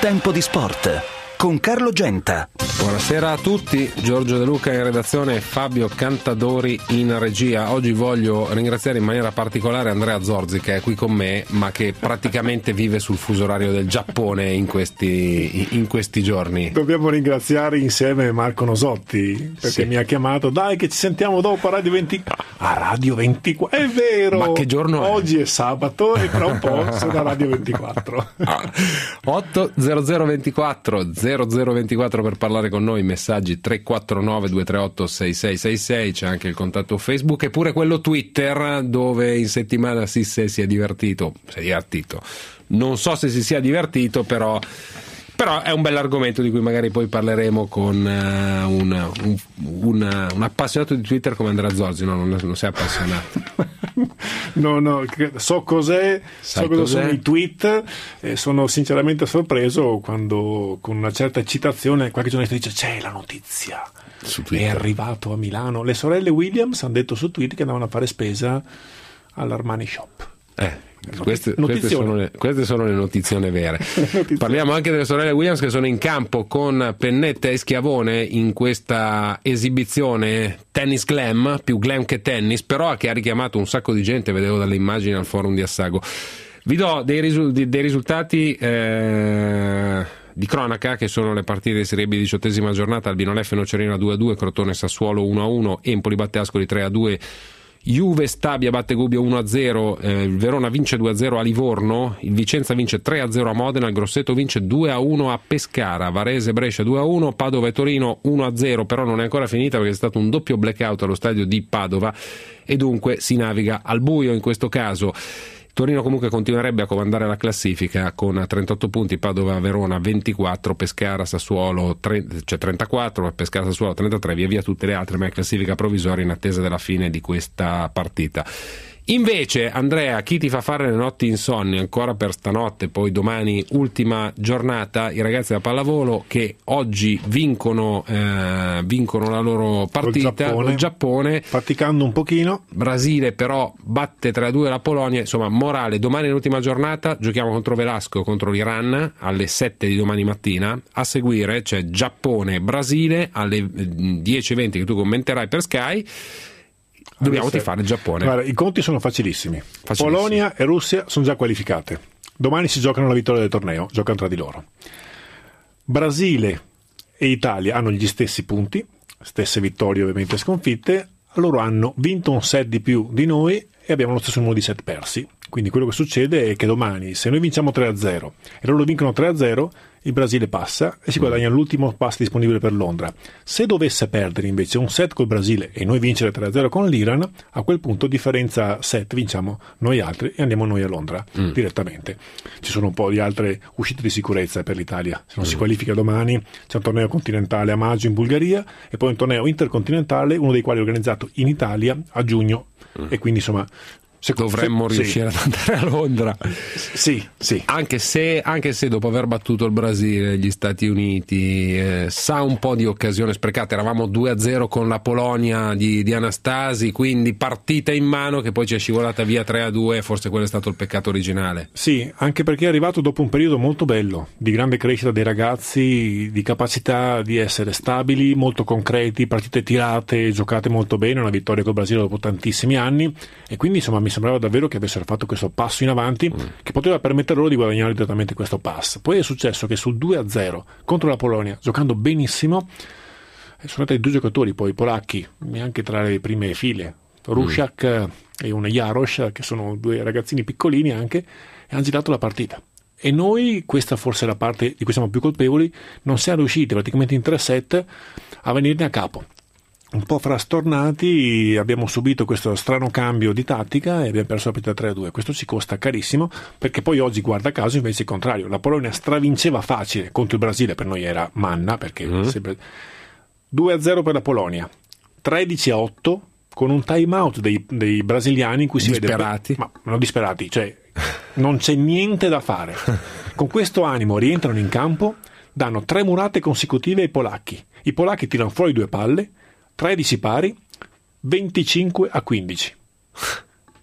Tempo di Sport con Carlo Genta. Buonasera a tutti, Giorgio De Luca in redazione, Fabio Cantadori in regia. Oggi voglio ringraziare in maniera particolare Andrea Zorzi, che è qui con me ma che praticamente vive sul fuso orario del Giappone in questi giorni. Dobbiamo ringraziare insieme Marco Nosotti perché mi ha chiamato, dai che ci sentiamo dopo a Radio 24. A Radio 24, è vero, ma che giorno è? Oggi è sabato e tra un po' sono a Radio 24. 80024 0024 per parlare con noi, messaggi 349 238 6666, c'è anche il contatto Facebook e pure quello Twitter, dove in settimana si è divertito, non so se si sia divertito, però è un bell'argomento di cui magari poi parleremo con un appassionato di Twitter come Andrea Zorzi. No, non sei appassionato. No, so cos'è, so cosa sono i tweet e sono sinceramente sorpreso quando con una certa eccitazione qualche giornalista dice c'è la notizia, è arrivato a Milano. Le sorelle Williams hanno detto su Twitter che andavano a fare spesa all'Armani Shop. Queste sono le notizione vere. Parliamo anche delle sorelle Williams che sono in campo con pennetta e schiavone in questa esibizione tennis glam, più glam che tennis, però che ha richiamato un sacco di gente, vedevo dalle immagini al forum di Assago. Vi do dei risultati di cronaca, che sono le partite di Serie B 18ª giornata. Albino Leffe Nocerino 2-2, Crotone Sassuolo 1-1, Empoli batte Ascoli 3-2, Juve Stabia batte Gubbio 1-0, il Verona vince 2-0 a Livorno, il Vicenza vince 3-0 a Modena, il Grosseto vince 2-1 a Pescara, Varese Brescia 2-1, Padova e Torino 1-0, però non è ancora finita perché è stato un doppio blackout allo stadio di Padova e dunque si naviga al buio in questo caso. Torino comunque continuerebbe a comandare la classifica con 38 punti, Padova Verona 24, Pescara Sassuolo 34, Pescara Sassuolo 33, via tutte le altre, ma è classifica provvisoria in attesa della fine di questa partita. Invece, Andrea, chi ti fa fare le notti insonni ancora per stanotte, poi domani ultima giornata, i ragazzi da pallavolo che oggi vincono la loro partita col Giappone, faticando un pochino. Brasile però batte 3-2 la Polonia, insomma morale, domani l'ultima giornata, giochiamo contro Velasco, contro l'Iran alle 7 di domani mattina, a seguire c'è Giappone-Brasile alle 10:20 che tu commenterai per Sky. Dobbiamo tifare il Giappone. Guarda, i conti sono facilissimi. Polonia e Russia sono già qualificate. Domani si giocano la vittoria del torneo, giocano tra di loro. Brasile e Italia hanno gli stessi punti, stesse vittorie ovviamente sconfitte. Loro hanno vinto un set di più di noi e abbiamo lo stesso numero di set persi. Quindi quello che succede è che domani, se noi vinciamo 3-0 e loro vincono 3-0, il Brasile passa e si guadagna l'ultimo pass disponibile per Londra. Se dovesse perdere invece un set col Brasile e noi vincere 3-0 con l'Iran, a quel punto differenza set vinciamo noi altri e andiamo noi a Londra direttamente. Ci sono un po' di altre uscite di sicurezza per l'Italia. Se non si qualifica domani c'è un torneo continentale a maggio in Bulgaria e poi un torneo intercontinentale, uno dei quali è organizzato in Italia a giugno e quindi insomma dovremmo riuscire ad andare a Londra. Sì. Anche se dopo aver battuto il Brasile, gli Stati Uniti, sa un po' di occasione sprecata. Eravamo 2-0 con la Polonia di Anastasi, quindi partita in mano che poi ci è scivolata via 3-2, forse quello è stato il peccato originale. Sì, anche perché è arrivato dopo un periodo molto bello, di grande crescita dei ragazzi, di capacità di essere stabili, molto concreti, partite tirate, giocate molto bene, una vittoria col Brasile dopo tantissimi anni e quindi insomma mi sembrava davvero che avessero fatto questo passo in avanti che poteva permettere loro di guadagnare direttamente questo pass. Poi è successo che sul 2-0 contro la Polonia, giocando benissimo, sono stati due giocatori poi polacchi, neanche tra le prime file, Rusiak e un Jarosz, che sono due ragazzini piccolini anche, e hanno girato la partita. E noi, questa forse è la parte di cui siamo più colpevoli, non siamo riusciti praticamente in 3 set a venirne a capo. Un po' frastornati, abbiamo subito questo strano cambio di tattica e abbiamo perso la partita 3-2. Questo ci costa carissimo perché poi oggi, guarda caso, invece il contrario, la Polonia stravinceva facile contro il Brasile, per noi era manna perché 2-0 per la Polonia, 13-8 con un time out dei brasiliani in cui si disperati. Vede, ma non disperati, cioè non c'è niente da fare. Con questo animo rientrano in campo, danno 3 murate consecutive ai polacchi. I polacchi tirano fuori 2 palle, 13 pari, 25-15.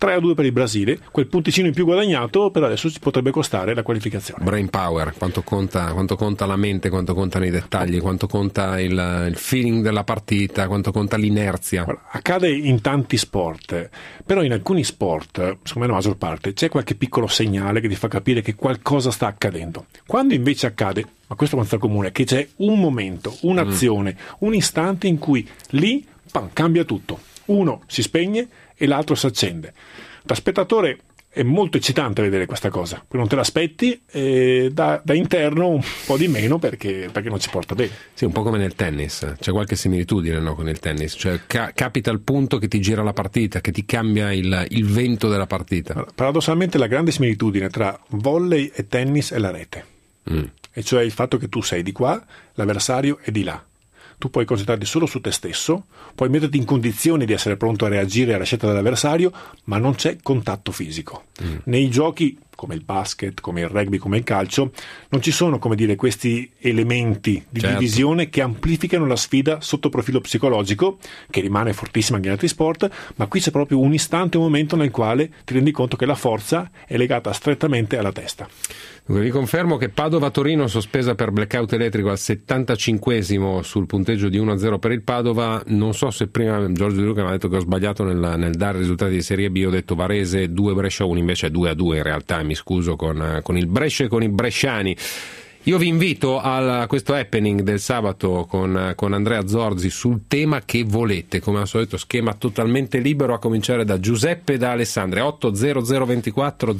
3-2 per il Brasile, quel punticino in più guadagnato per adesso ci potrebbe costare la qualificazione. Brain power, quanto conta la mente, quanto contano i dettagli, quanto conta il feeling della partita, quanto conta l'inerzia. Guarda, accade in tanti sport, però in alcuni sport, secondo me la maggior parte, c'è qualche piccolo segnale che ti fa capire che qualcosa sta accadendo. Quando invece accade, ma questo è abbastanza comune, che c'è un momento, un'azione, un istante in cui lì cambia tutto. Uno si spegne e l'altro si accende. Da spettatore è molto eccitante vedere questa cosa, perché non te l'aspetti, e da interno un po' di meno perché non ci porta bene. Sì, un po' come nel tennis, c'è qualche similitudine, no, con il tennis, cioè capita il punto che ti gira la partita, che ti cambia il vento della partita. Allora, paradossalmente la grande similitudine tra volley e tennis è la rete, e cioè il fatto che tu sei di qua, l'avversario è di là. Tu puoi concentrarti solo su te stesso, puoi metterti in condizioni di essere pronto a reagire alla scelta dell'avversario, ma non c'è contatto fisico. Nei giochi, come il basket, come il rugby, come il calcio, non ci sono, come dire, questi elementi di divisione che amplificano la sfida sotto profilo psicologico, che rimane fortissima anche in altri sport, ma qui c'è proprio un istante, un momento nel quale ti rendi conto che la forza è legata strettamente alla testa. Vi confermo che Padova-Torino sospesa per blackout elettrico al 75esimo sul punteggio di 1-0 per il Padova. Non so se prima Giorgio De Luca mi ha detto che ho sbagliato nel dare risultati di Serie B, ho detto Varese 2 Brescia 1, invece è 2-2 in realtà, mi scuso con il Brescia e con i bresciani. Io vi invito a questo happening del sabato con Andrea Zorzi sul tema che volete, come al solito schema totalmente libero, a cominciare da Giuseppe e da Alessandria. 80024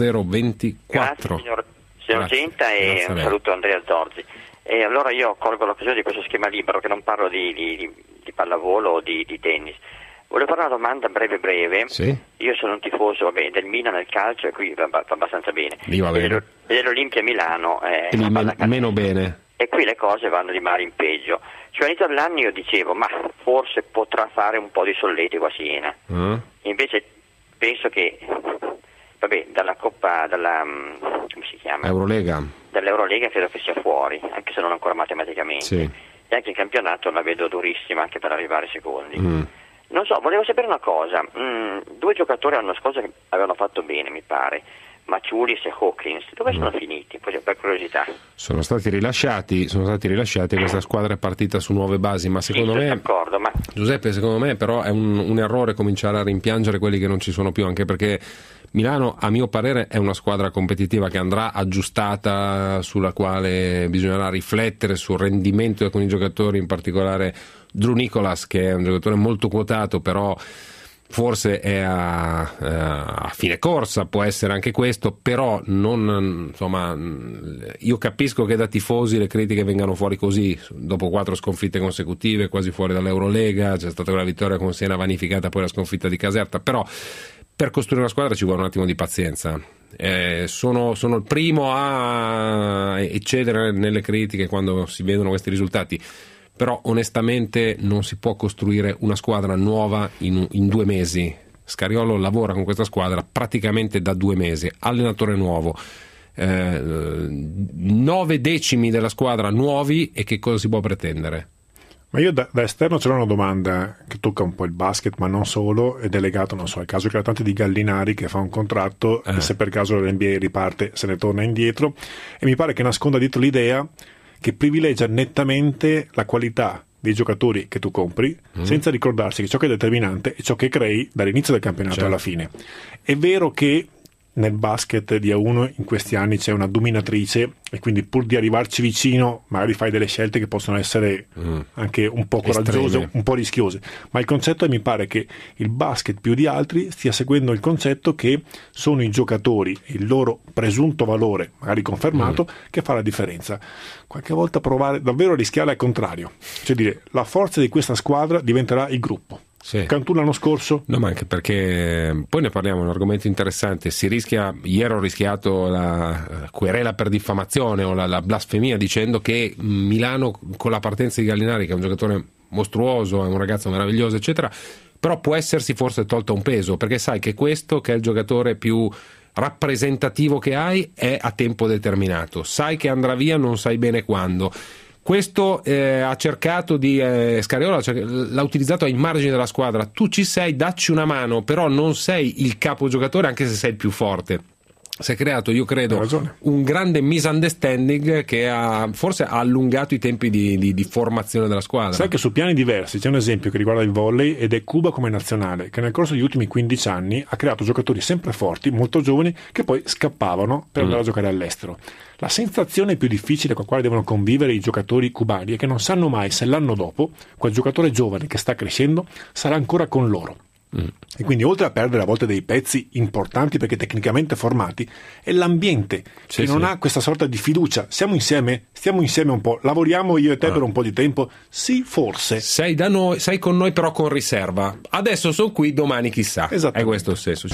0024. Grazie signor Genta, e un saluto a Andrea Zorzi. E allora io colgo l'occasione di questo schema libero, che non parlo di pallavolo o di tennis. Volevo fare una domanda breve. Sì. Io sono un tifoso del Milan nel calcio, e qui va abbastanza bene. Lì va bene. Vedere l'Olimpia Milano e lì meno bene. E qui le cose vanno di male in peggio. Cioè all'inizio dell'anno io dicevo, ma forse potrà fare un po' di solletico a Siena. Invece penso che dalla Coppa, come si chiama? Eurolega. Dall'Eurolega credo che sia fuori, anche se non ancora matematicamente. Sì. E anche in campionato la vedo durissima anche per arrivare secondi. Non so, volevo sapere una cosa. 2 giocatori l'anno scorso che avevano fatto bene, mi pare, Maciulis e Hawkins, dove sono finiti? Poi, per curiosità. Sono stati rilasciati e questa squadra è partita su nuove basi, ma secondo me, d'accordo, ma Giuseppe, secondo me però è un errore cominciare a rimpiangere quelli che non ci sono più, anche perché Milano, a mio parere, è una squadra competitiva che andrà aggiustata, sulla quale bisognerà riflettere sul rendimento di alcuni giocatori, in particolare Drew Nicholas, che è un giocatore molto quotato, però forse è a fine corsa, può essere anche questo, però io capisco che da tifosi le critiche vengano fuori così, dopo 4 sconfitte consecutive, quasi fuori dall'Eurolega, c'è stata quella vittoria con Siena vanificata, poi la sconfitta di Caserta, però per costruire una squadra ci vuole un attimo di pazienza. Sono il primo a eccedere nelle critiche quando si vedono questi risultati, però onestamente non si può costruire una squadra nuova in 2 mesi. Scariolo lavora con questa squadra praticamente da 2 mesi, allenatore nuovo, 9 decimi della squadra nuovi, e che cosa si può pretendere? Ma io da esterno c'era una domanda che tocca un po' il basket, ma non solo, ed è legato, non so, al caso eclatante di Gallinari, che fa un contratto e se per caso l'NBA riparte se ne torna indietro, e mi pare che nasconda dietro l'idea che privilegia nettamente la qualità dei giocatori che tu compri, senza ricordarsi che ciò che è determinante è ciò che crei dall'inizio del campionato alla fine. È vero che nel basket di A1 in questi anni c'è una dominatrice, e quindi pur di arrivarci vicino magari fai delle scelte che possono essere anche un po' coraggiose, un po' rischiose, ma il concetto è, mi pare che il basket più di altri stia seguendo il concetto che sono i giocatori e il loro presunto valore, magari confermato, che fa la differenza. Qualche volta provare davvero a rischiare al contrario, cioè dire la forza di questa squadra diventerà il gruppo. Sì. Cantù l'anno scorso? No, ma anche perché poi ne parliamo, è un argomento interessante. Si rischia, ieri ho rischiato la querela per diffamazione o la blasfemia, dicendo che Milano, con la partenza di Gallinari, che è un giocatore mostruoso, è un ragazzo meraviglioso, eccetera, però può essersi forse tolto un peso, perché sai che questo, che è il giocatore più rappresentativo che hai, è a tempo determinato, sai che andrà via, non sai bene quando. Questo ha cercato di Scariolo l'ha utilizzato ai margini della squadra. Tu ci sei, dacci una mano, però non sei il capogiocatore anche se sei il più forte. Si è creato, io credo, un grande misunderstanding che forse ha allungato i tempi di formazione della squadra. Sai che su piani diversi c'è un esempio che riguarda il volley ed è Cuba come nazionale, che nel corso degli ultimi 15 anni ha creato giocatori sempre forti, molto giovani, che poi scappavano per andare a giocare all'estero. La sensazione più difficile con la quale devono convivere i giocatori cubani è che non sanno mai se l'anno dopo quel giocatore giovane che sta crescendo sarà ancora con loro. E quindi, oltre a perdere a volte dei pezzi importanti perché tecnicamente formati, è l'ambiente che non ha questa sorta di fiducia. Stiamo insieme un po', lavoriamo io e te per un po' di tempo. Sì, forse sei da noi, sei con noi però con riserva. Adesso sono qui, domani chissà. È questo il senso.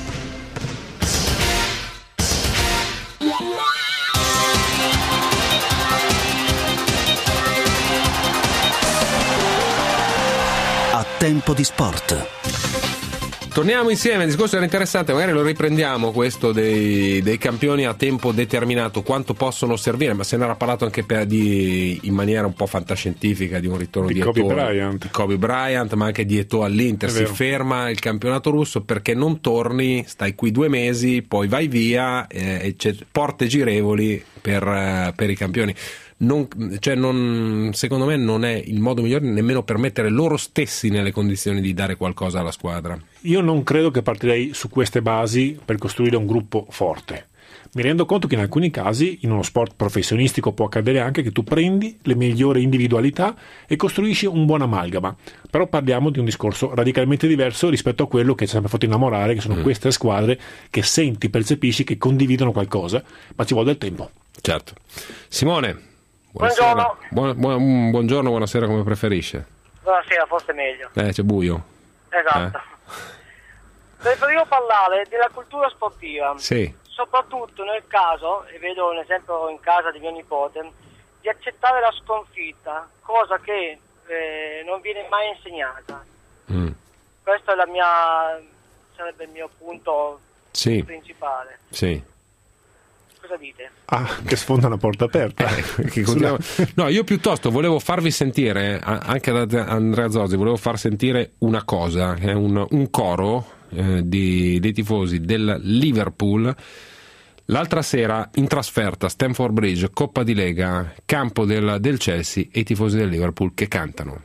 A tempo di sport. Torniamo insieme, il discorso era interessante, magari lo riprendiamo questo dei campioni a tempo determinato, quanto possono servire, ma se ne era parlato anche in maniera un po' fantascientifica di un ritorno di Kobe Bryant, ma anche di Eto'o all'Inter. Si ferma il campionato russo perché non torni, stai qui 2 mesi, poi vai via, e c'è porte girevoli per i campioni. Secondo me non è il modo migliore nemmeno per mettere loro stessi nelle condizioni di dare qualcosa alla squadra. Io non credo che partirei su queste basi per costruire un gruppo forte. Mi rendo conto che in alcuni casi in uno sport professionistico può accadere anche che tu prendi le migliori individualità e costruisci un buon amalgama, però parliamo di un discorso radicalmente diverso rispetto a quello che ci ha sempre fatto innamorare, che sono queste squadre che senti, percepisci che condividono qualcosa, ma ci vuole del tempo. Certo. Simone, buongiorno. Buongiorno, buonasera, come preferisce? Buonasera, forse meglio. C'è buio. Esatto. Preferivo parlare della cultura sportiva. Sì. Soprattutto nel caso, e vedo un esempio in casa di mio nipote, di accettare la sconfitta, cosa che non viene mai insegnata. Questo è sarebbe il mio punto principale. Sì. Cosa dite? Che sfonda una porta aperta. No, io piuttosto volevo farvi sentire, anche da Andrea Zorzi, volevo far sentire una cosa, è un coro dei tifosi del Liverpool. L'altra sera in trasferta Stamford Bridge, Coppa di Lega, campo del Chelsea, e i tifosi del Liverpool che cantano.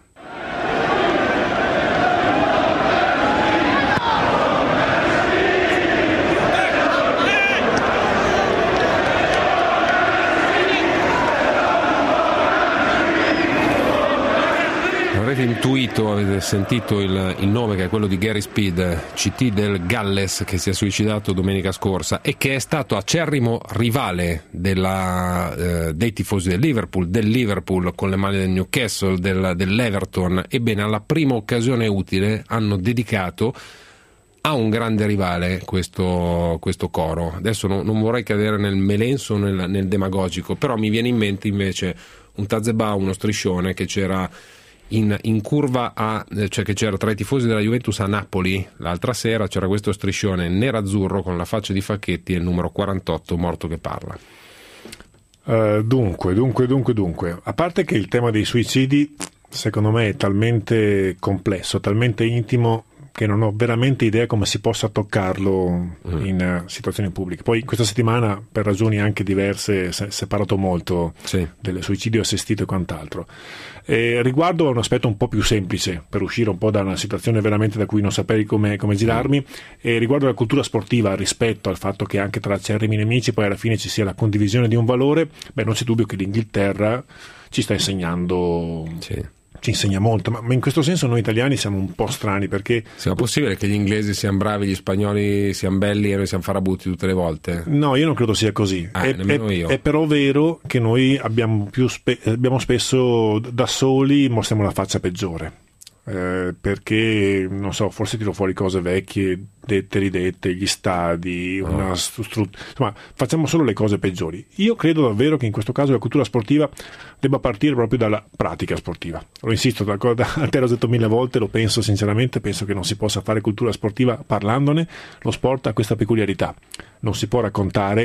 Avete intuito, avete sentito il nome, che è quello di Gary Speed, CT del Galles, che si è suicidato domenica scorsa e che è stato acerrimo rivale dei tifosi del Liverpool con le maglie del Newcastle, dell'Everton. Ebbene, alla prima occasione utile hanno dedicato a un grande rivale questo coro. Adesso non vorrei cadere nel melenso, nel demagogico, però mi viene in mente invece un Tazebà, uno striscione che c'era in curva cioè che c'era tra i tifosi della Juventus a Napoli l'altra sera. C'era questo striscione nerazzurro con la faccia di Facchetti e il numero 48 morto che parla. Dunque, a parte che il tema dei suicidi secondo me è talmente complesso, talmente intimo, che non ho veramente idea come si possa toccarlo in situazioni pubbliche. Poi questa settimana, per ragioni anche diverse, si è parlato molto del suicidio assistito e quant'altro. Riguardo a un aspetto un po' più semplice, per uscire un po' da una situazione veramente da cui non saprei come girarmi, riguardo alla cultura sportiva, rispetto al fatto che anche tra acerrimi nemici poi alla fine ci sia la condivisione di un valore, non c'è dubbio che l'Inghilterra ci sta insegnando... Ci insegna molto, ma in questo senso noi italiani siamo un po' strani, perché... Sia possibile che gli inglesi siano bravi, gli spagnoli siano belli e noi siamo farabutti tutte le volte? No, io non credo sia così. È però vero che noi abbiamo spesso da soli mostriamo la faccia peggiore. Perché non so, forse tiro fuori cose vecchie, dette ridette, gli stadi, insomma, facciamo solo le cose peggiori. Io credo davvero che in questo caso la cultura sportiva debba partire proprio dalla pratica sportiva. Lo insisto, a te l'ho detto 1000 volte, lo penso sinceramente, penso che non si possa fare cultura sportiva parlandone. Lo sport ha questa peculiarità: non si può raccontare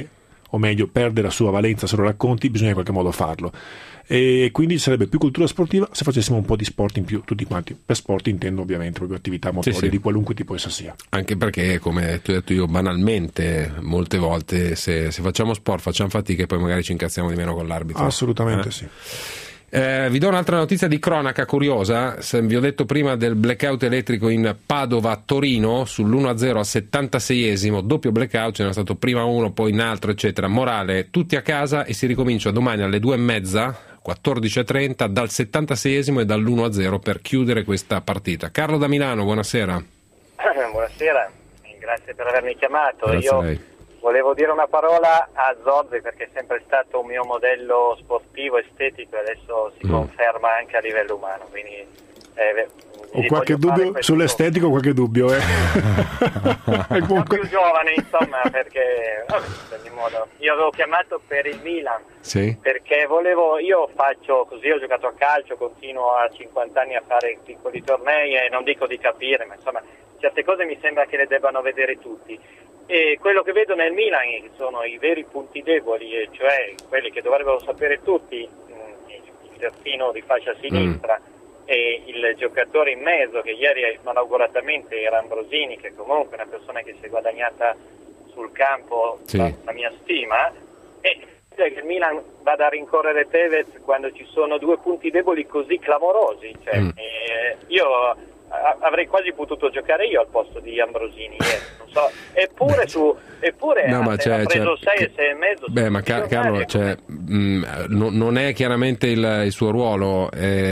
o meglio perde la sua valenza se lo racconti, bisogna in qualche modo farlo. E quindi ci sarebbe più cultura sportiva se facessimo un po' di sport in più, tutti quanti. Per sport intendo ovviamente proprio attività motorie di qualunque tipo essa sia. Anche perché, come ti ho detto io, banalmente molte volte se facciamo sport facciamo fatica e poi magari ci incazziamo di meno con l'arbitro. Assolutamente sì. Vi do un'altra notizia di cronaca curiosa. Vi ho detto prima del blackout elettrico in Padova-Torino sull'1-0 al 76esimo, doppio blackout, ce n'era stato prima uno, poi un altro, eccetera. Morale, tutti a casa e si ricomincia domani alle 2:30, 14:30, dal 76esimo e dall'1-0 per chiudere questa partita. Carlo da Milano, buonasera. Buonasera, grazie per avermi chiamato. Grazie a lei. Volevo dire una parola a Zorzi perché è sempre stato un mio modello sportivo, estetico, e adesso si conferma anche a livello umano. Quindi, ho qualche dubbio sull'estetico, qualche dubbio. Comunque... più giovane, insomma, perché in ogni modo. Io avevo chiamato per il Milan, perché io faccio così, ho giocato a calcio, continuo a 50 anni a fare piccoli tornei e non dico di capire, ma insomma certe cose mi sembra che le debbano vedere tutti. E quello che vedo nel Milan sono i veri punti deboli, e cioè quelli che dovrebbero sapere tutti, il terzino di fascia sinistra e il giocatore in mezzo, che ieri malauguratamente era Ambrosini, che comunque è una persona che si è guadagnata sul campo la mia stima, e che il Milan vada a rincorrere Tevez quando ci sono due punti deboli così clamorosi. Cioè, io avrei quasi potuto giocare io al posto di Ambrosini, non so. Eppure ha preso 6 e 6 e mezzo. Beh, ma Carlo, non è chiaramente il suo ruolo.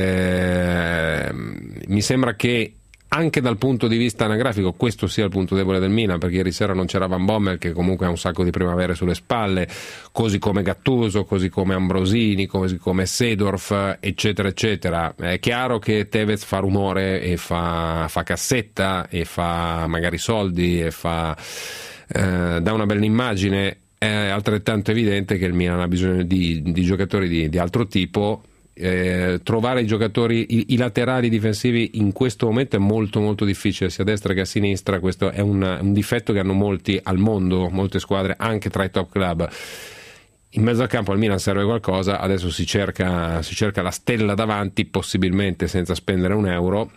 Mi sembra che anche dal punto di vista anagrafico questo sia il punto debole del Milan, perché ieri sera non c'era Van Bommel, che comunque ha un sacco di primavere sulle spalle, così come Gattuso, così come Ambrosini, così come Seedorf, eccetera eccetera. È chiaro che Tevez fa rumore e fa cassetta e fa magari soldi e dà una bella immagine. È altrettanto evidente che il Milan ha bisogno di giocatori di altro tipo. Trovare i giocatori, i laterali difensivi in questo momento è molto molto difficile, sia a destra che a sinistra. Questo è un difetto che hanno molti al mondo, molte squadre anche tra i top club. In mezzo al campo al Milan serve qualcosa, adesso si cerca la stella davanti, possibilmente senza spendere un euro.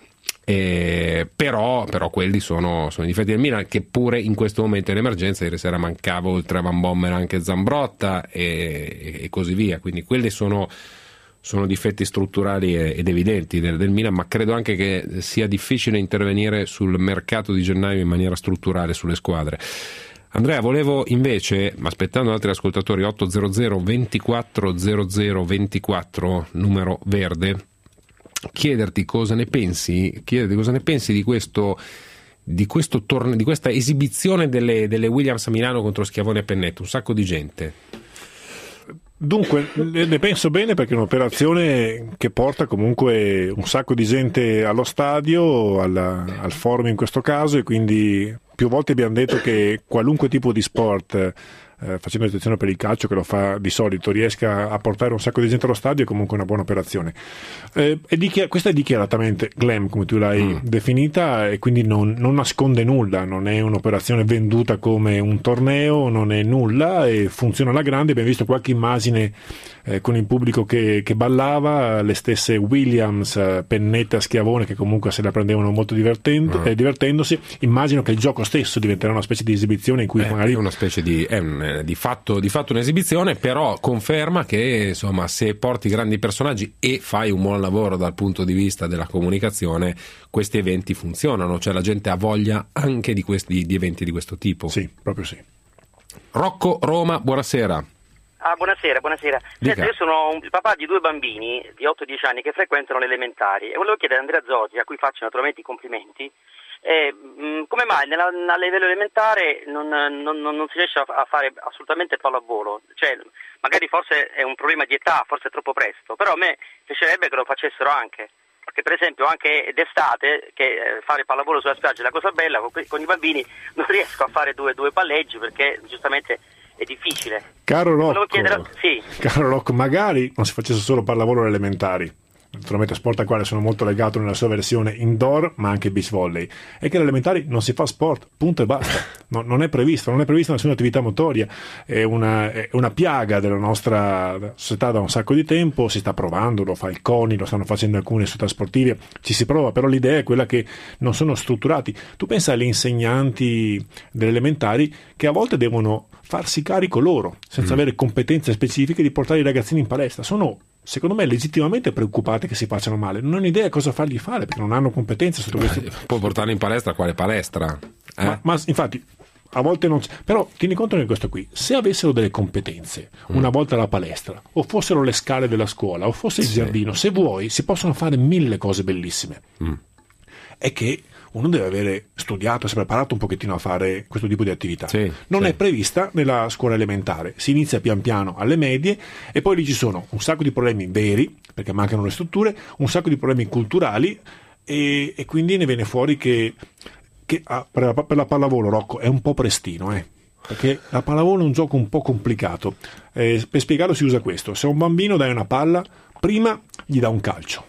Però quelli sono i difetti del Milan, che pure in questo momento in emergenza. Ieri sera mancava oltre a Van Bommel anche Zambrotta e così via, quindi quelli sono difetti strutturali ed evidenti del Milan, ma credo anche che sia difficile intervenire sul mercato di gennaio in maniera strutturale sulle squadre. Andrea, volevo invece, aspettando altri ascoltatori, 800 24 00 24, numero verde, chiederti cosa ne pensi di questo torneo, di questa esibizione delle Williams a Milano contro Schiavone e Pennetta. Un sacco di gente. Dunque, ne penso bene, perché è un'operazione che porta comunque un sacco di gente allo stadio, al forum in questo caso, e quindi più volte abbiamo detto che qualunque tipo di sport, facendo eccezione per il calcio che lo fa di solito, riesca a portare un sacco di gente allo stadio è comunque una buona operazione. Questa è dichiaratamente glam, come tu l'hai definita, e quindi non nasconde nulla, non è un'operazione venduta come un torneo, non è nulla, e funziona alla grande. Abbiamo visto qualche immagine con il pubblico che ballava, le stesse Williams, Pennetta, Schiavone, che comunque se la prendevano molto divertendosi. Immagino che il gioco stesso diventerà una specie di esibizione in cui magari è una specie di fatto un'esibizione, però conferma che insomma, se porti grandi personaggi e fai un buon lavoro dal punto di vista della comunicazione, questi eventi funzionano, cioè la gente ha voglia anche di eventi di questo tipo. Sì, proprio sì. Rocco, Roma, buonasera. Buonasera. Senta, io sono il papà di 2 bambini di 8-10 anni che frequentano le elementari, e volevo chiedere a Andrea Zorzi, a cui faccio naturalmente i complimenti, come mai a livello elementare non si riesce a fare assolutamente il pallavolo? Cioè, magari forse è un problema di età, forse è troppo presto, però a me piacerebbe che lo facessero anche, perché per esempio anche d'estate, che fare pallavolo sulla spiaggia è la cosa bella, con i bambini non riesco a fare due palleggi perché giustamente è difficile. Caro Rocco, magari non si facesse solo pallavolo alle elementari. naturalmente sport al quale sono molto legato nella sua versione indoor, ma anche beach volley, è che alle elementari non si fa sport, punto e basta. Non è prevista nessuna attività motoria, è una piaga della nostra società da un sacco di tempo. Si sta provando, lo fa il CONI, lo stanno facendo alcune società sportive, ci si prova, però l'idea è quella che non sono strutturati. Tu pensa agli insegnanti delle elementari che a volte devono farsi carico loro, senza avere competenze specifiche, di portare i ragazzini in palestra. Sono, secondo me, legittimamente preoccupati che si facciano male. Non hanno idea cosa fargli fare, perché non hanno competenze sotto questo. Puoi portarli in palestra? Quale palestra? Ma infatti a volte non c'è. Però tieni conto che questo qui, se avessero delle competenze una volta alla palestra, o fossero le scale della scuola, o fosse il giardino, se vuoi si possono fare 1000 cose bellissime. È che uno deve avere studiato, si è preparato un pochettino a fare questo tipo di attività. Non è prevista nella scuola elementare, si inizia pian piano alle medie, e poi lì ci sono un sacco di problemi veri, perché mancano le strutture, un sacco di problemi culturali, e quindi ne viene fuori che per la pallavolo, Rocco, è un po' prestino, perché la pallavolo è un gioco un po' complicato. Per spiegarlo si usa questo: se a un bambino dai una palla, prima gli dà un calcio,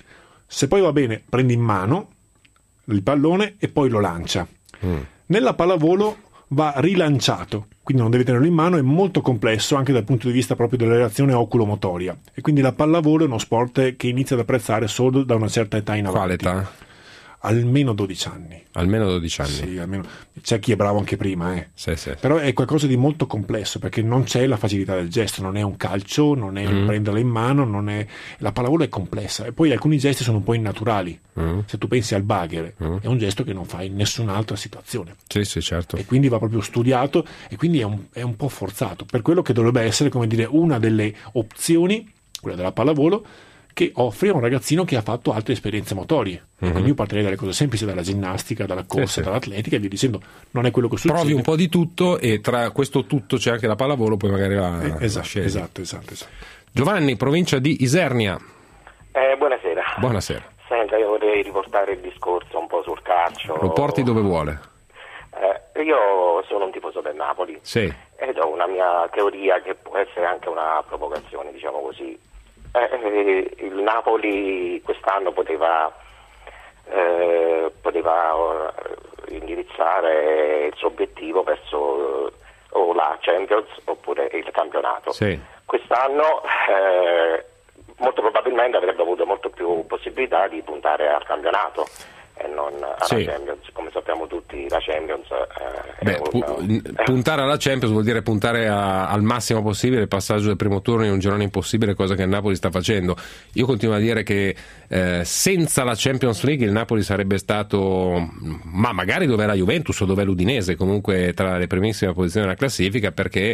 se poi va bene prendi in mano il pallone e poi lo lancia. Nella pallavolo va rilanciato, quindi non devi tenerlo in mano, è molto complesso anche dal punto di vista proprio della reazione oculomotoria, e quindi la pallavolo è uno sport che inizia ad apprezzare solo da una certa età in avanti. Quale età? Almeno 12 anni. Almeno 12 anni? Sì, almeno. C'è chi è bravo anche prima, Sì. Però è qualcosa di molto complesso, perché non c'è la facilità del gesto, non è un calcio, non è un prenderla in mano, non è. La pallavolo è complessa, e poi alcuni gesti sono un po' innaturali. Se tu pensi al baghere, è un gesto che non fai in nessun'altra situazione. Sì, certo. E quindi va proprio studiato, e quindi è un po' forzato, per quello che dovrebbe essere, come dire, una delle opzioni, quella della pallavolo, che offre a un ragazzino che ha fatto altre esperienze motorie. Quindi io partirei dalle cose semplici, dalla ginnastica, dalla corsa, dall'atletica, e via dicendo. Non è quello che succede. Provi un po' di tutto, e tra questo tutto c'è anche la pallavolo, poi magari la scegli. Esatto. Giovanni, provincia di Isernia. Buonasera. Buonasera. Senta, io vorrei riportare il discorso un po' sul calcio. Lo porti dove vuole. Io sono un tifoso del Napoli. Sì. Ed ho una mia teoria che può essere anche una provocazione, diciamo così. Il Napoli quest'anno poteva indirizzare il suo obiettivo verso o la Champions oppure il campionato. Quest'anno molto probabilmente avrebbe avuto molto più possibilità di puntare al campionato e non alla Champions. Come sappiamo tutti, la Champions puntare alla Champions vuol dire puntare al massimo possibile il passaggio del primo turno in un girone impossibile, cosa che il Napoli sta facendo. Io continuo a dire che senza la Champions League il Napoli sarebbe stato, ma magari dove è la Juventus o dove è l'Udinese, comunque tra le primissime posizioni della classifica, perché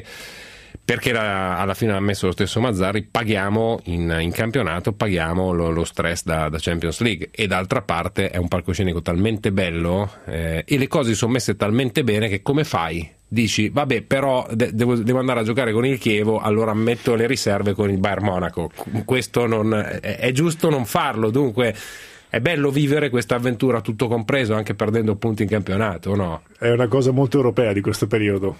alla fine ha messo lo stesso Mazzarri: paghiamo in campionato, paghiamo lo stress da Champions League, e d'altra parte è un palcoscenico talmente bello, e le cose sono messe talmente bene che come fai? Dici vabbè, però devo andare a giocare con il Chievo, allora metto le riserve con il Bayern Monaco. Questo non è giusto non farlo, dunque è bello vivere questa avventura tutto compreso, anche perdendo punti in campionato, o no? È una cosa molto europea di questo periodo.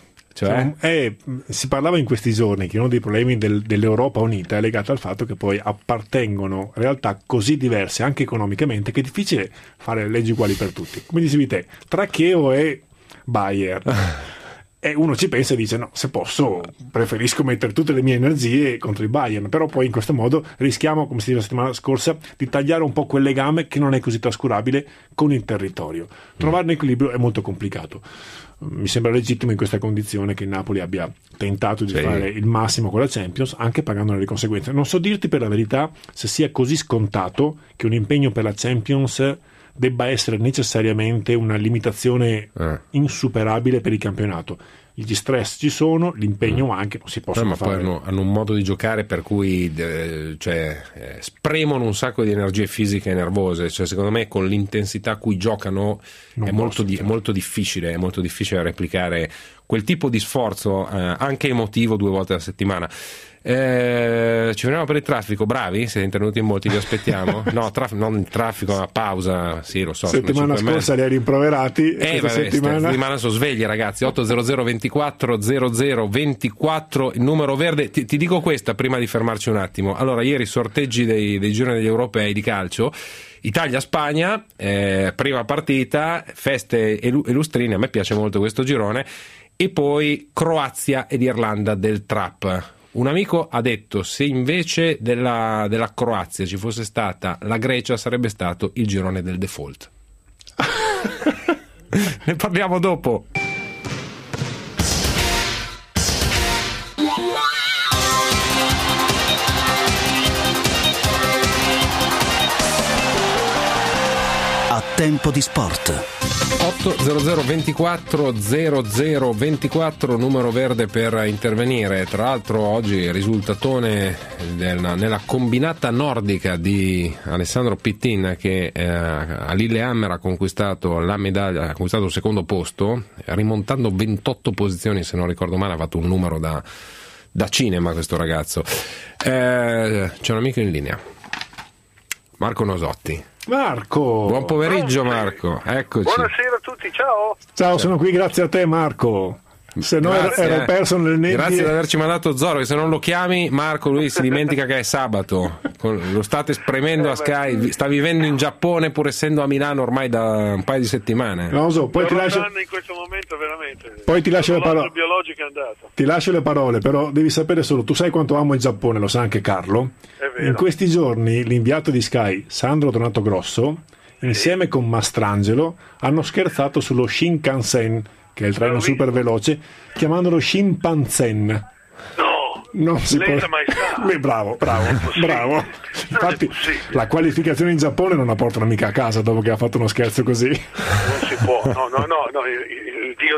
Si parlava in questi giorni che uno dei problemi dell'Europa unita è legato al fatto che poi appartengono realtà così diverse anche economicamente che è difficile fare leggi uguali per tutti. Come dicevi te, tra Chievo e Bayern, e uno ci pensa e dice no, se posso preferisco mettere tutte le mie energie contro il Bayern, però poi in questo modo rischiamo, come si diceva la settimana scorsa, di tagliare un po' quel legame che non è così trascurabile con il territorio. Trovare un equilibrio è molto complicato. Mi sembra legittimo in questa condizione che il Napoli abbia tentato di fare il massimo con la Champions, anche pagandone le conseguenze. Non so dirti per la verità se sia così scontato che un impegno per la Champions debba essere necessariamente una limitazione insuperabile per il campionato. Gli stress ci sono, l'impegno anche, non si possono fare. Ma poi hanno un modo di giocare per cui spremono un sacco di energie fisiche e nervose. Secondo me con l'intensità a cui giocano è molto difficile replicare quel tipo di sforzo anche emotivo 2 volte alla settimana. Ci veniamo per il traffico, bravi? Siete intervenuti in molti, vi aspettiamo. No, non il traffico, ma pausa, sì, lo so. Settimana scorsa li hai rimproverati. Settimana sono svegli, ragazzi. 800 24 00 24, il numero verde. Ti dico questa prima di fermarci un attimo. Allora, ieri sorteggi dei gironi degli europei di calcio. Italia-Spagna, prima partita, feste e lustrini, a me piace molto questo girone, e poi Croazia ed Irlanda del Trap. Un amico ha detto: se invece della Croazia ci fosse stata la Grecia, sarebbe stato il girone del default. Ne parliamo dopo. A tempo di sport. 800 24 00 24, numero verde per intervenire. Tra l'altro oggi risultatone nella combinata nordica di Alessandro Pittin, che a Lillehammer ha conquistato la medaglia, ha conquistato il secondo posto, rimontando 28 posizioni, se non ricordo male. Ha fatto un numero da cinema questo ragazzo. C'è un amico in linea, Marco Nosotti. Marco, buon pomeriggio Marco, eccoci. Buonasera a tutti, ciao. Ciao, sono qui grazie a te Marco. Se no ero perso nelle nebbie. Grazie di averci mandato Zorro, che se non lo chiami Marco lui si dimentica che è sabato. Lo state spremendo a Sky, sta vivendo in Giappone pur essendo a Milano ormai da un paio di settimane. Non so, poi ti lascio in questo momento veramente. Poi ti lascio le parole. Biologico è andato. Ti lascio le parole, però devi sapere solo, tu sai quanto amo il Giappone, lo sa anche Carlo. È vero. In questi giorni l'inviato di Sky, Sandro Donato Grosso, insieme con Mastrangelo, hanno scherzato sullo Shinkansen, che è il treno super veloce, chiamandolo Scimpanzen. Non si può. Bravo. Infatti la qualificazione in Giappone non la portano mica a casa dopo che ha fatto uno scherzo così. Non si può, no, il dio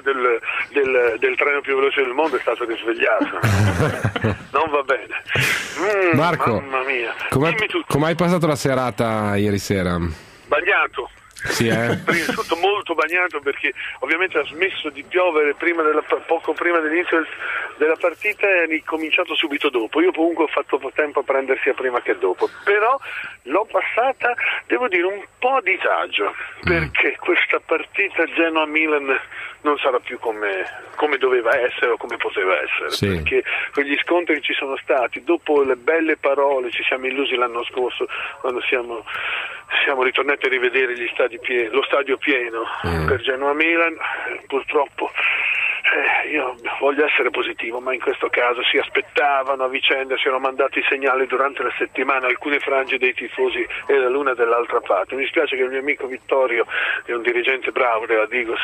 del treno più veloce del mondo è stato risvegliato. Non va bene. Marco, mamma mia. Come hai passato la serata ieri sera? Bagnato. Sì, Prima di tutto molto bagnato, perché ovviamente ha smesso di piovere poco prima dell'inizio della partita e ha ricominciato subito dopo. Io comunque ho fatto tempo a prendere sia prima che dopo, però l'ho passata, devo dire, un po' a disagio, perché questa partita Genoa-Milan non sarà più come doveva essere o come poteva essere, sì. Perché quegli scontri che ci sono stati, dopo le belle parole, ci siamo illusi l'anno scorso quando siamo ritornati a rivedere lo stadio pieno per Genoa-Milan. Purtroppo io voglio essere positivo, ma in questo caso si aspettavano a vicenda, si erano mandati segnali durante la settimana alcune frange dei tifosi e l'una dall'altra parte. Mi spiace che il mio amico Vittorio, che è un dirigente bravo della Digos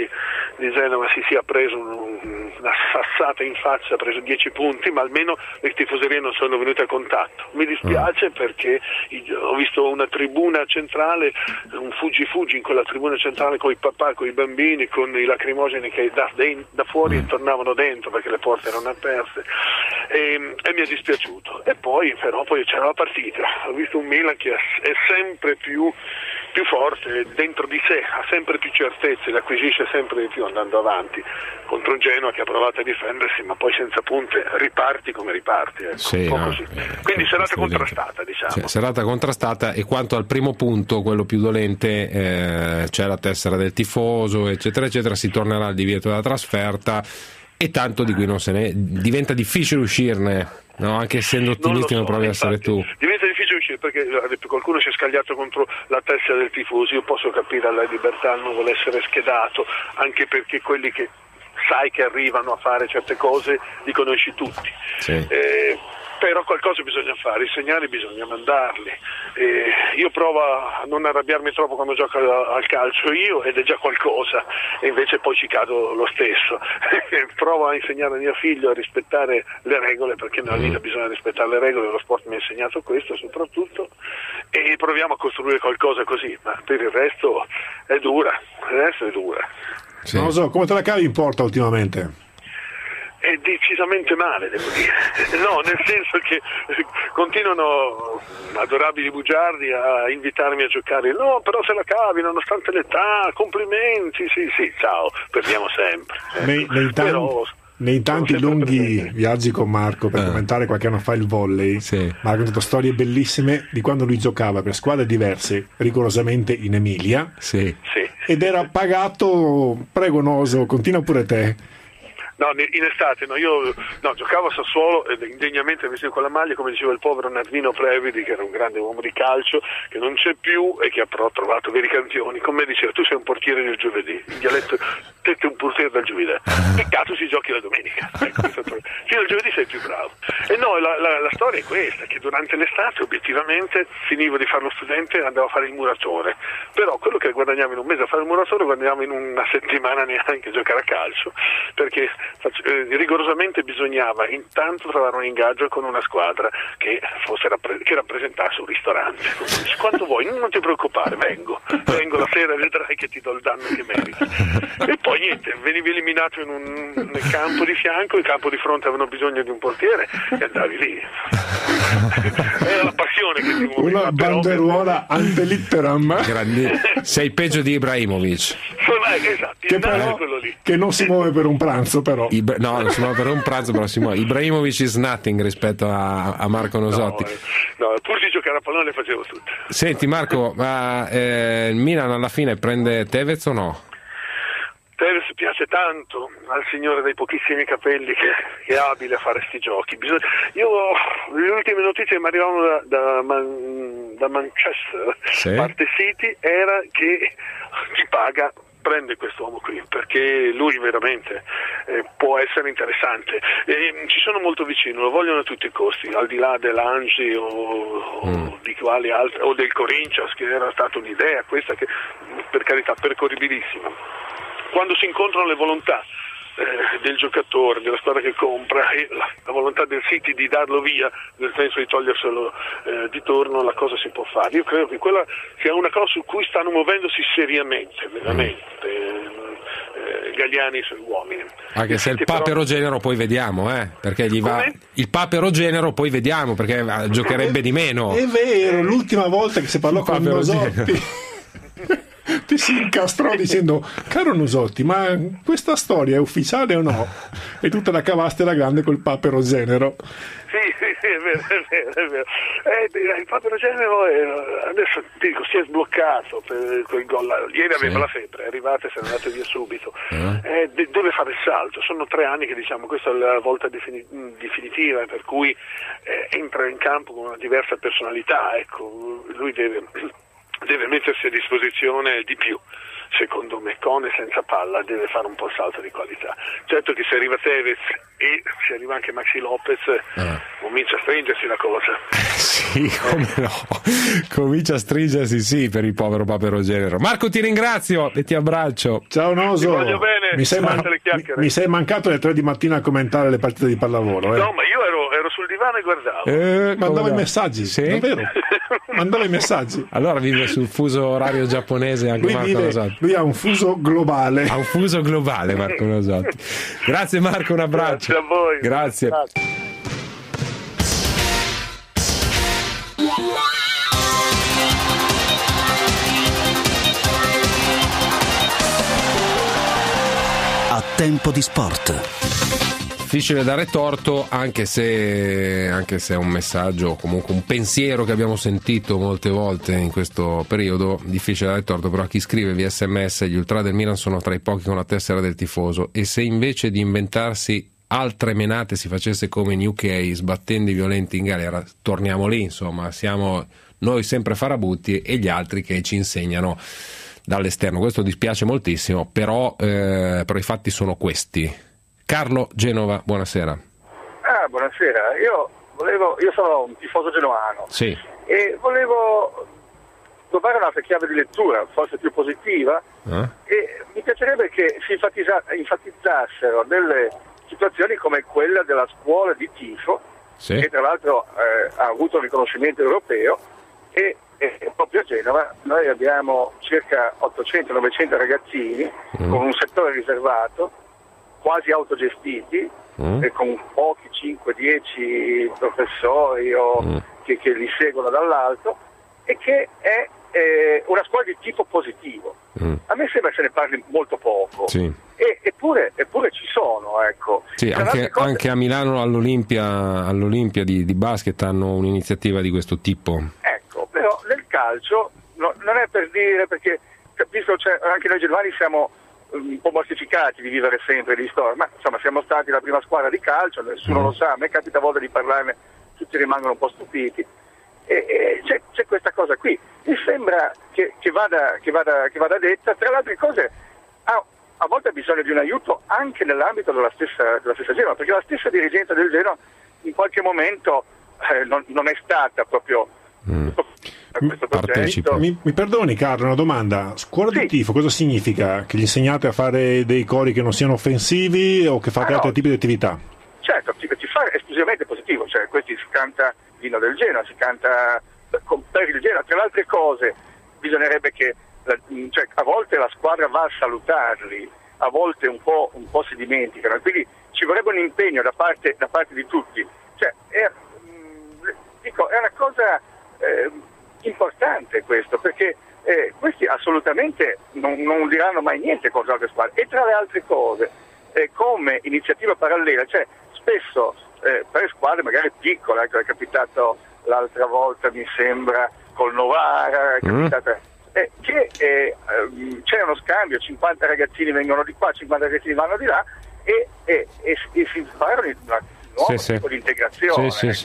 di Genova, si sia preso una sassata in faccia, ha preso 10 punti, ma almeno le tifoserie non sono venute a contatto. Mi dispiace perché ho visto una tribuna centrale, un fuggi in quella tribuna centrale con i papà, con i bambini, con i lacrimogeni che da fuori tornavano dentro perché le porte erano aperte, e mi è dispiaciuto. E poi c'era la partita, ho visto un Milan che è sempre più forte dentro di sé, ha sempre più certezze, le acquisisce sempre di più andando avanti, contro un Genoa che ha provato a difendersi, ma poi senza punte riparti come riparti, ecco, sì, così. Quindi serata contrastata, diciamo. Cioè, serata contrastata, e quanto al primo punto, quello più dolente, c'è la tessera del tifoso, eccetera eccetera, si tornerà al divieto della trasferta, e tanto di cui non se ne diventa difficile uscirne, no? Anche essendo ottimisti non provi a essere tu. Diventa difficile uscire perché qualcuno si è scagliato contro la testa del tifoso. Io posso capire la libertà, non vuole essere schedato, anche perché quelli che sai che arrivano a fare certe cose li conosci tutti. Sì. Però qualcosa bisogna fare, i segnali bisogna mandarli. Io provo a non arrabbiarmi troppo quando gioco al calcio io, ed è già qualcosa, e invece poi ci cado lo stesso. Provo a insegnare a mio figlio a rispettare le regole, perché nella vita bisogna rispettare le regole, lo sport mi ha insegnato questo soprattutto, e proviamo a costruire qualcosa così, ma per il resto è dura, Sì. Non lo so, come te la cavi in porta ultimamente? È decisamente male, devo dire. No, nel senso che continuano adorabili bugiardi a invitarmi a giocare. No, però se la cavi nonostante l'età, complimenti, sì, ciao, perdiamo sempre. Nei nei tanti lunghi viaggi con Marco per commentare qualche anno fa il volley, mi ha raccontato storie bellissime di quando lui giocava per squadre diverse, rigorosamente in Emilia, ed era pagato, prego Noso, continua pure te. No, in estate io giocavo a Sassuolo ed indegnamente vestito con la maglia, come diceva il povero Nardino Previdi, che era un grande uomo di calcio, che non c'è più e che ha però trovato veri campioni. Con me diceva: tu sei un portiere del giovedì, in dialetto te sei un portiere del giovedì, peccato si giochi la domenica. Ecco, sì, il giovedì sei più bravo. E no, la storia è questa, che durante l'estate obiettivamente finivo di fare lo studente e andavo a fare il muratore, però quello che guadagnavo in un mese a fare il muratore guadagnavo in una settimana neanche a giocare a calcio, perché rigorosamente bisognava intanto trovare un ingaggio con una squadra che rappresentasse un ristorante. Quanto vuoi, non ti preoccupare, vengo la sera e vedrai che ti do il danno che meriti. E poi niente, venivi eliminato nel campo di fianco, il campo di fronte avevano bisogno di un portiere e andavi lì. Era la passione che ti muoveva. Una banderuola ante litteram. Sei peggio di Ibrahimovic. Esatto, quello lì. Che non si muove per un pranzo, però. Non si muove per un pranzo, però si muove. Ibrahimovic is nothing rispetto a Marco Nosotti. No, pur di giocare a pallone le facevo tutte. Senti Marco, ma il Milan alla fine prende Tevez o no? Tevez piace tanto al signore dei pochissimi capelli che è abile a fare sti giochi. Le ultime notizie che mi arrivavano da Manchester, parte City, era che chi paga prende quest'uomo qui, perché lui veramente può essere interessante. Ci sono molto vicino, lo vogliono a tutti i costi, al di là dell'Angi o di quali altre, o del Corinthians, che era stata un'idea questa che per carità percorribilissima. Quando si incontrano le volontà del giocatore, della squadra che compra, e la volontà del City di darlo via, nel senso di toglierselo di torno, la cosa si può fare. Io credo che quella sia una cosa su cui stanno muovendosi seriamente, veramente, Galliani e i suoi uomini. Anche se il paperogenero poi vediamo, perché gli va il paperogenero, poi vediamo, perché giocherebbe di meno. È vero, l'ultima volta che si parlò con Nosotti ti si incastrò dicendo: caro Nosotti, ma questa storia è ufficiale o no? E tu te la cavaste la grande col paperogenero. Sì, è vero. Il paperogenero adesso ti dico, si è sbloccato per quel gol. Ieri aveva la febbre, è arrivata e se n'è andata via subito. Deve fare il salto. Sono 3 anni che diciamo questa è la volta definitiva, per cui entra in campo con una diversa personalità. Ecco, lui deve mettersi a disposizione di più, secondo me, con e senza palla deve fare un po' il salto di qualità. Certo che se arriva Tevez e se arriva anche Maxi Lopez comincia a stringersi la cosa. Sì, come no, comincia a stringersi per il povero paperogenero. Marco, ti ringrazio e ti abbraccio. Ciao Noso, ti voglio bene. Mi sei mancato alle 3 di mattina a commentare le partite di pallavolo. No, ma io ero sul divano e guardavo. Mandavo i messaggi, davvero? Mandava i messaggi. Allora vive sul fuso orario giapponese anche Marco Nosotti. Lui ha un fuso globale. Ha un fuso globale Marco Nosotti. Grazie Marco, un abbraccio. Grazie a voi. Grazie. A tempo di sport. Difficile dare torto, anche se è un messaggio, comunque un pensiero che abbiamo sentito molte volte in questo periodo. Difficile dare torto però a chi scrive via SMS: gli ultra del Milan sono tra i pochi con la tessera del tifoso, e se invece di inventarsi altre menate si facesse come in UK, sbattendo i violenti in galera, torniamo lì, insomma, siamo noi sempre farabutti e gli altri che ci insegnano dall'esterno. Questo dispiace moltissimo, però i fatti sono questi. Carlo, Genova, buonasera. Buonasera, io sono un tifoso genoano. Sì. E volevo trovare un'altra chiave di lettura, forse più positiva, e mi piacerebbe che si enfatizzassero delle situazioni come quella della scuola di tifo, che tra l'altro ha avuto un riconoscimento europeo, e proprio a Genova noi abbiamo circa 800-900 ragazzini con un settore riservato, quasi autogestiti, con pochi 5-10 professori che li seguono dall'alto, e che è una scuola di tipo positivo. A me sembra se ne parli molto poco, eppure ci sono, ecco. Sì, anche a Milano all'Olimpia di basket hanno un'iniziativa di questo tipo. Ecco, però nel calcio non è per dire, perché capisco, anche noi germani siamo un po' mortificati di vivere sempre di storia, ma insomma siamo stati la prima squadra di calcio, nessuno lo sa, a me capita a volte di parlarne, tutti rimangono un po' stupiti, e c'è questa cosa qui, mi sembra che vada detta. Tra le altre cose a volte ha bisogno di un aiuto anche nell'ambito della stessa Genoa, perché la stessa dirigenza del Genoa in qualche momento non è stata proprio a questo progetto. Mi perdoni Carlo, una domanda: scuola di tifo cosa significa? Che gli insegnate a fare dei cori che non siano offensivi o che fate altri tipi di attività? Certo, si fa esclusivamente positivo, cioè questi si canta l'inno del Genoa, si canta per il Genoa. Tra le altre cose bisognerebbe che a volte la squadra va a salutarli, a volte un po' si dimenticano, quindi ci vorrebbe un impegno da parte di tutti. Cioè, è una cosa importante questo, perché questi assolutamente non diranno mai niente contro le altre squadre. E tra le altre cose, come iniziativa parallela, cioè spesso per squadre magari piccole, ecco, è capitato l'altra volta mi sembra col Novara, è capitato che c'è uno scambio, 50 ragazzini vengono di qua, 50 ragazzini vanno di là e si imparano un nuovo tipo di integrazione.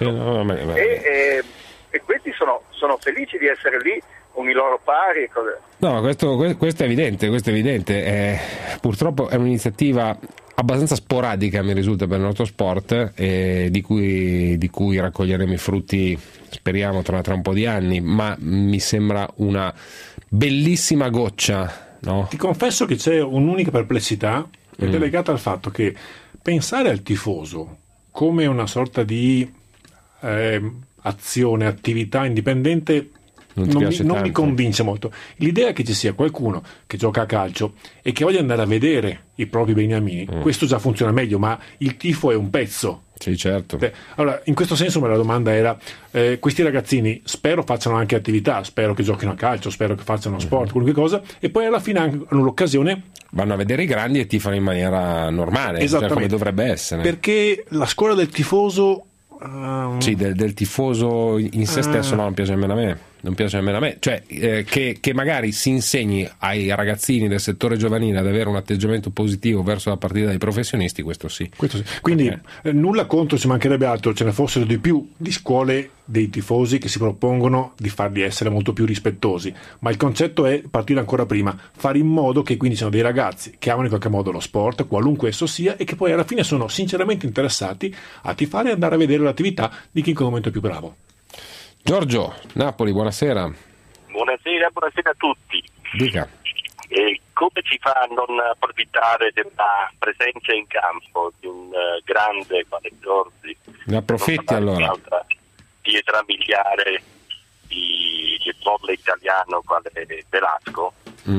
E questi sono felici di essere lì con i loro pari. No, questo è evidente. Purtroppo è un'iniziativa abbastanza sporadica, mi risulta, per il nostro sport, di cui raccoglieremo i frutti, speriamo, tra un po' di anni, ma mi sembra una bellissima goccia, no? Ti confesso che c'è un'unica perplessità ed è legata al fatto che pensare al tifoso come una sorta di azione, attività indipendente non mi convince molto. L'idea che ci sia qualcuno che gioca a calcio e che voglia andare a vedere i propri beniamini, questo già funziona meglio, ma il tifo è un pezzo. Sì, certo. Allora, in questo senso la domanda era, questi ragazzini spero facciano anche attività, spero che giochino a calcio, spero che facciano sport, qualunque cosa, e poi alla fine hanno l'occasione, vanno a vedere i grandi e tifano in maniera normale, cioè come dovrebbe essere. Perché la scuola del tifoso del tifoso in se stesso non piace nemmeno a me, cioè che magari si insegni ai ragazzini del settore giovanile ad avere un atteggiamento positivo verso la partita dei professionisti, questo sì. Quindi nulla contro, ci mancherebbe altro, ce ne fossero di più di scuole dei tifosi che si propongono di farli essere molto più rispettosi, ma il concetto è partire ancora prima, fare in modo che quindi siano dei ragazzi che amano in qualche modo lo sport, qualunque esso sia, e che poi alla fine sono sinceramente interessati a tifare e andare a vedere l'attività di chi in quel momento è più bravo. Giorgio, Napoli, buonasera. Buonasera a tutti. Dica. Come si fa a non approfittare della presenza in campo di un grande quale Giorgi? Ne approfitti allora. Pietra miliare del volley italiano quale Velasco.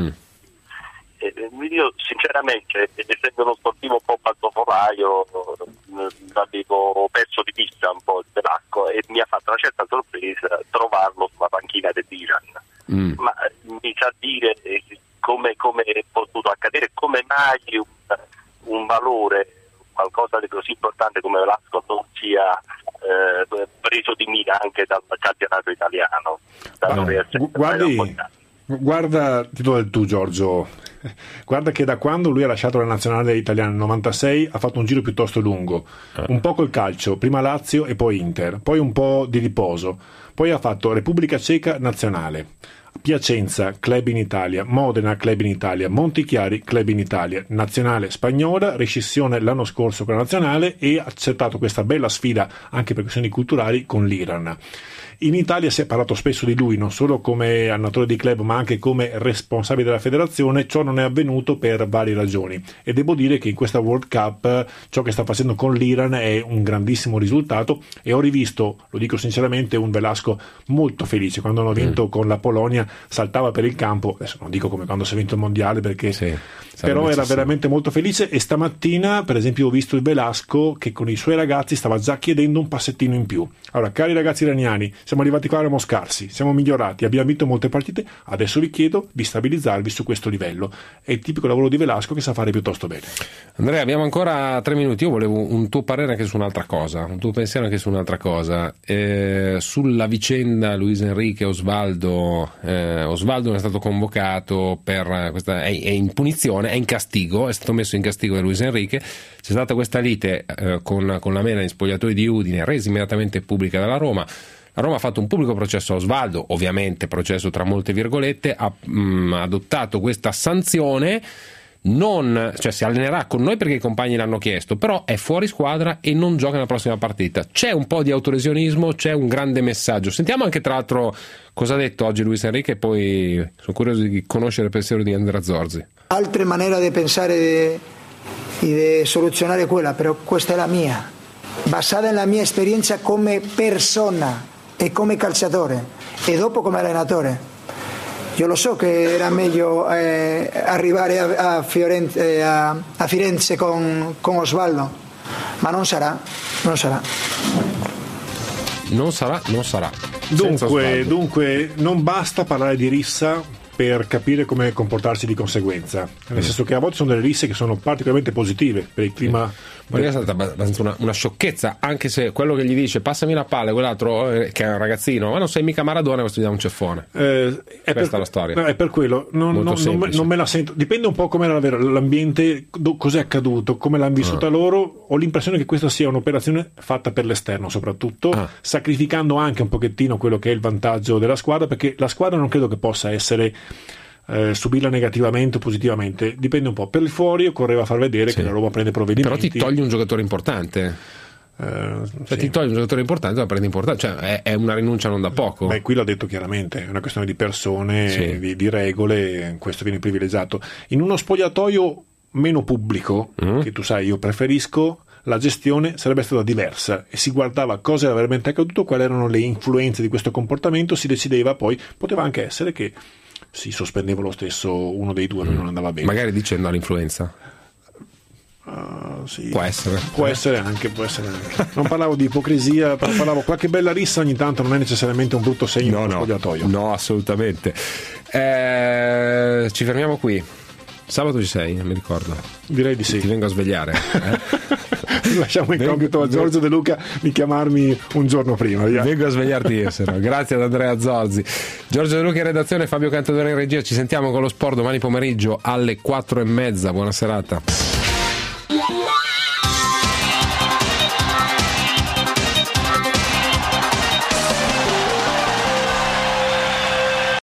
Io sinceramente, essendo uno sportivo un po' pantofolaio, avevo perso di vista un po' il Velasco e mi ha fatto una certa sorpresa trovarlo sulla panchina dell'Iran. Ma mi sa dire come è potuto accadere, come mai un valore, qualcosa di così importante come Velasco non sia preso di mira anche dal campionato italiano. Guarda, ti do del tu, Giorgio. Guarda che da quando lui ha lasciato la nazionale italiana nel 96 ha fatto un giro piuttosto lungo, un po' col calcio, prima Lazio e poi Inter, poi un po' di riposo, poi ha fatto Repubblica Ceca nazionale, Piacenza, club in Italia, Modena, club in Italia, Montichiari, club in Italia, nazionale spagnola, rescissione l'anno scorso con la nazionale e ha accettato questa bella sfida anche per questioni culturali con l'Iran. In Italia si è parlato spesso di lui, non solo come allenatore di club ma anche come responsabile della federazione. Ciò non è avvenuto per varie ragioni e devo dire che in questa World Cup ciò che sta facendo con l'Iran è un grandissimo risultato e ho rivisto, lo dico sinceramente, un Velasco molto felice. Quando hanno vinto con la Polonia saltava per il campo, adesso non dico come quando si è vinto il mondiale perché però era veramente molto felice. E stamattina per esempio ho visto il Velasco che con i suoi ragazzi stava già chiedendo un passettino in più. Allora, cari ragazzi iraniani, siamo arrivati qua, eravamo scarsi, siamo migliorati, abbiamo vinto molte partite, adesso vi chiedo di stabilizzarvi su questo livello. È il tipico lavoro di Velasco che sa fare piuttosto bene. Andrea, abbiamo ancora 3 minuti. Io volevo un tuo parere anche su un'altra cosa, un tuo pensiero anche su un'altra cosa, sulla vicenda Luis Enrique Osvaldo. Osvaldo è stato convocato per questa, è in punizione, è in castigo, è stato messo in castigo da Luis Enrique. C'è stata questa lite con la Mena in spogliatoi di Udine, resa immediatamente pubblica dalla Roma. La Roma ha fatto un pubblico processo a Osvaldo, ovviamente processo tra molte virgolette, ha adottato questa sanzione, si allenerà con noi perché i compagni l'hanno chiesto, però è fuori squadra e non gioca nella prossima partita. C'è un po' di autolesionismo, c'è un grande messaggio. Sentiamo anche tra l'altro cosa ha detto oggi Luis Enrique e poi sono curioso di conoscere il pensiero di Andrea Zorzi. Altre maniere di pensare di soluzionare quella, però questa è la mia, basata nella mia esperienza come persona e come calciatore e dopo come allenatore. Io lo so che era meglio arrivare a Firenze con Osvaldo, ma non sarà. Dunque, non basta parlare di rissa per capire come comportarsi di conseguenza, nel senso che a volte sono delle risse che sono particolarmente positive per il clima. Ma è stata abbastanza una sciocchezza, anche se quello che gli dice passami la palla, quell'altro che è un ragazzino, ma non sei mica Maradona, questo gli dà un ceffone. Questa è la storia. No, è per quello, non me la sento. Dipende un po' come era l'ambiente, cos'è accaduto, come l'hanno vissuta loro. Ho l'impressione che questa sia un'operazione fatta per l'esterno soprattutto, sacrificando anche un pochettino quello che è il vantaggio della squadra, perché la squadra non credo che possa essere subirla negativamente o positivamente, dipende un po'. Per il fuori occorreva far vedere che la Roma prende provvedimenti, però ti togli un giocatore importante, ti togli un giocatore importante, la prendi importante, cioè è una rinuncia non da poco. Qui l'ha detto chiaramente, è una questione di persone, di regole, questo viene privilegiato in uno spogliatoio meno pubblico, che tu sai io preferisco. La gestione sarebbe stata diversa e si guardava cosa era veramente accaduto, quali erano le influenze di questo comportamento, si decideva, poi poteva anche essere che si sospendeva lo stesso uno dei due, non andava bene. Magari dicendo all'influenza. Sì. Può essere anche. Non parlavo di ipocrisia, parlavo qualche bella rissa ogni tanto, non è necessariamente un brutto segno dello spogliatoio. No, assolutamente. Ci fermiamo qui. Sabato ci sei, mi ricordo. Direi di sì. Ti vengo a svegliare. Lasciamo incognito a Giorgio De Luca di chiamarmi un giorno prima. Vengo a svegliarti io, se no. Grazie ad Andrea Zorzi. Giorgio De Luca in redazione, Fabio Cantadore in regia. Ci sentiamo con lo sport domani pomeriggio alle 4:30. Buona serata.